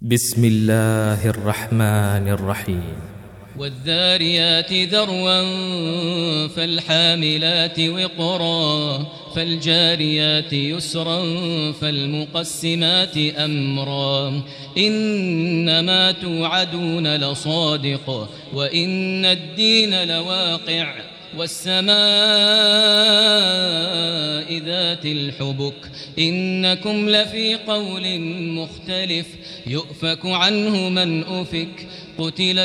بسم الله الرحمن الرحيم والذاريات ذروا فالحاملات وقرا فالجاريات يسرا فالمقسمات أمرا إنما توعدون لصادق وإن الدين لواقع والسماء ذات الحبك إنكم لفي قول مختلف يؤفك عنه من أفك قتل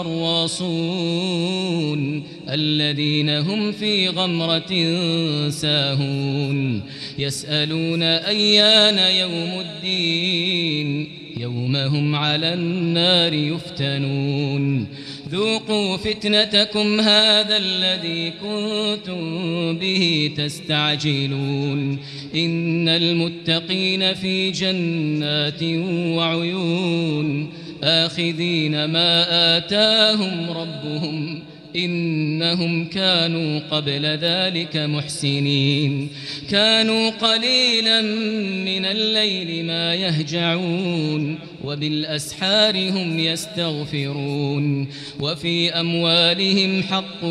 الخراصون الذين هم في غمرة ساهون يسألون أيان يوم الدين يوم هم على النار يفتنون ذوقوا فتنتكم هذا الذي كنتم به تستعجلون إن المتقين في جنات وعيون آخذين ما آتاهم ربهم إنهم كانوا قبل ذلك محسنين كانوا قليلا من الليل ما يهجعون وبالأسحار هم يستغفرون وفي أموالهم حق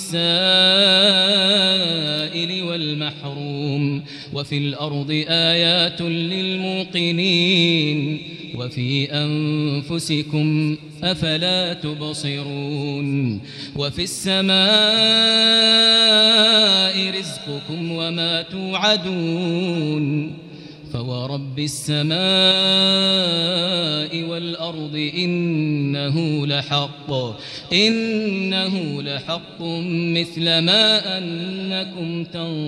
للسائل والمحروم وفي الأرض آيات للموقنين وفي أنفسكم أفلا تبصرون وفي السماء رزقكم وما توعدون فورب السماء والأرض إنه لحق مثل ما أنكم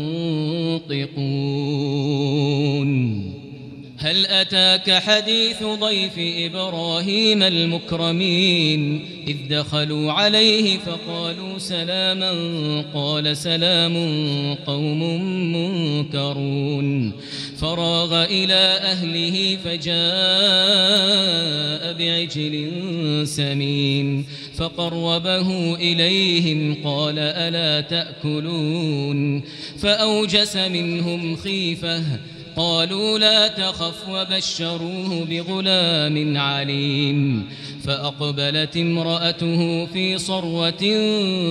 تنطقون هل أتاك حديث ضيف إبراهيم المكرمين إذ دخلوا عليه فقالوا سلاما قال سلام قوم منكرون فراغ إلى أهله فجاء بعجل سمين فقربه إليهم قال ألا تأكلون فأوجس منهم خيفة قالوا لا تخف وبشروه بغلام عليم فأقبلت امرأته في صرة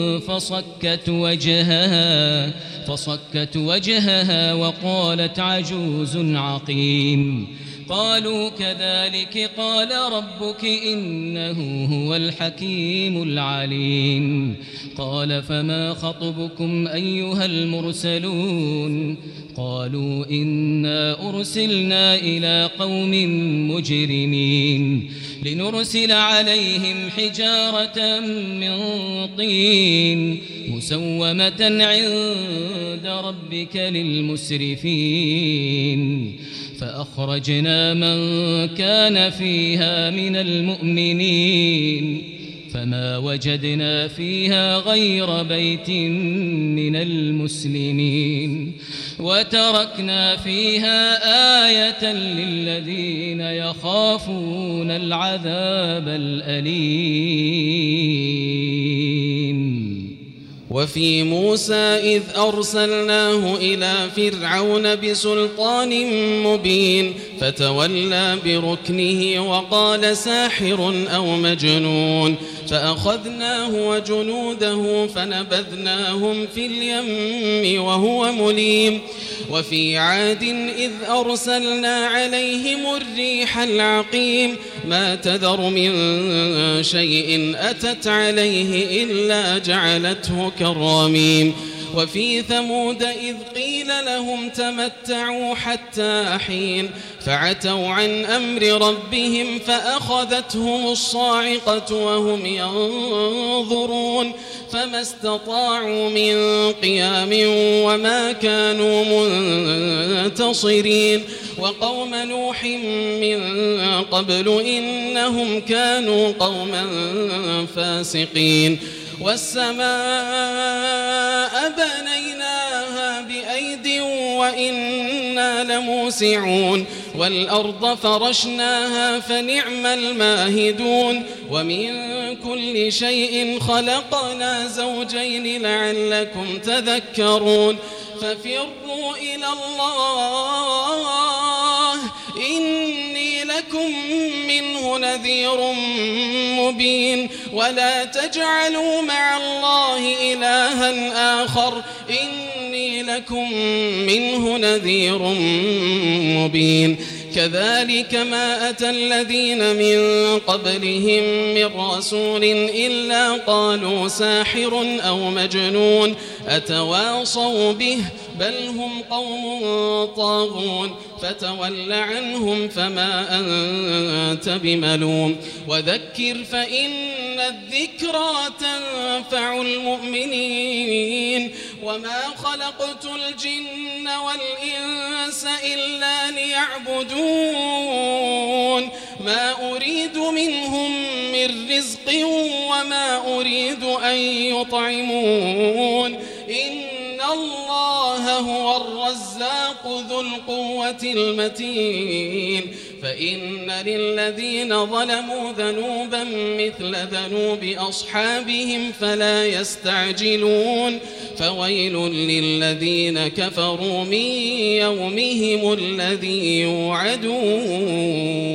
فصكت وجهها وقالت عجوز عقيم قالوا كذلك قال ربك إنه هو الحكيم العليم قال فما خطبكم أيها المرسلون قالوا إنا أرسلنا إلى قوم مجرمين لنرسل عليهم حجارة من طين مسومة عند ربك للمسرفين فأخرجنا من كان فيها من المؤمنين فما وجدنا فيها غير بيت من المسلمين وتركنا فيها آية للذين يخافون العذاب الأليم وفي موسى إذ أرسلناه إلى فرعون بسلطان مبين فتولى بركنه وقال ساحر أو مجنون فأخذناه وجنوده فنبذناهم في اليم وهو مليم وفي عاد إذ أرسلنا عليهم الريح العقيم ما تذر من شيء أتت عليه إلا جعلته كالرميم وفي ثمود إذ قيل لهم تمتعوا حتى حين فعتوا عن أمر ربهم فأخذتهم الصاعقة وهم ينظرون فما استطاعوا من قيام وما كانوا منتصرين وقوم نوح من قبل إنهم كانوا قوما فاسقين والسماء بنيناها بأيد وإنا لموسعون والأرض فرشناها فنعم الماهدون ومن كل شيء خلقنا زوجين لعلكم تذكرون ففروا إلى الله إني لكم منه نذير مبين ولا تجعلوا مع الله إلها آخر إني لكم منه نذير مبين كذلك ما أتى الذين من قبلهم من رسول إلا قالوا ساحر أو مجنون أتواصوا به بل هم قوم طاغون فتول عنهم فما أنت بملوم وذكر فإن الذكرى تنفع المؤمنين وما خلقت الجن والإنس إلا ليعبدون ما أريد منهم من رزق وما أريد أن يطعمون إن الله هو الرزاق ذو القوة المتين فإن للذين ظلموا ذنوبا مثل ذنوب أصحابهم فلا يستعجلون فويل للذين كفروا من يومهم الذي يوعدون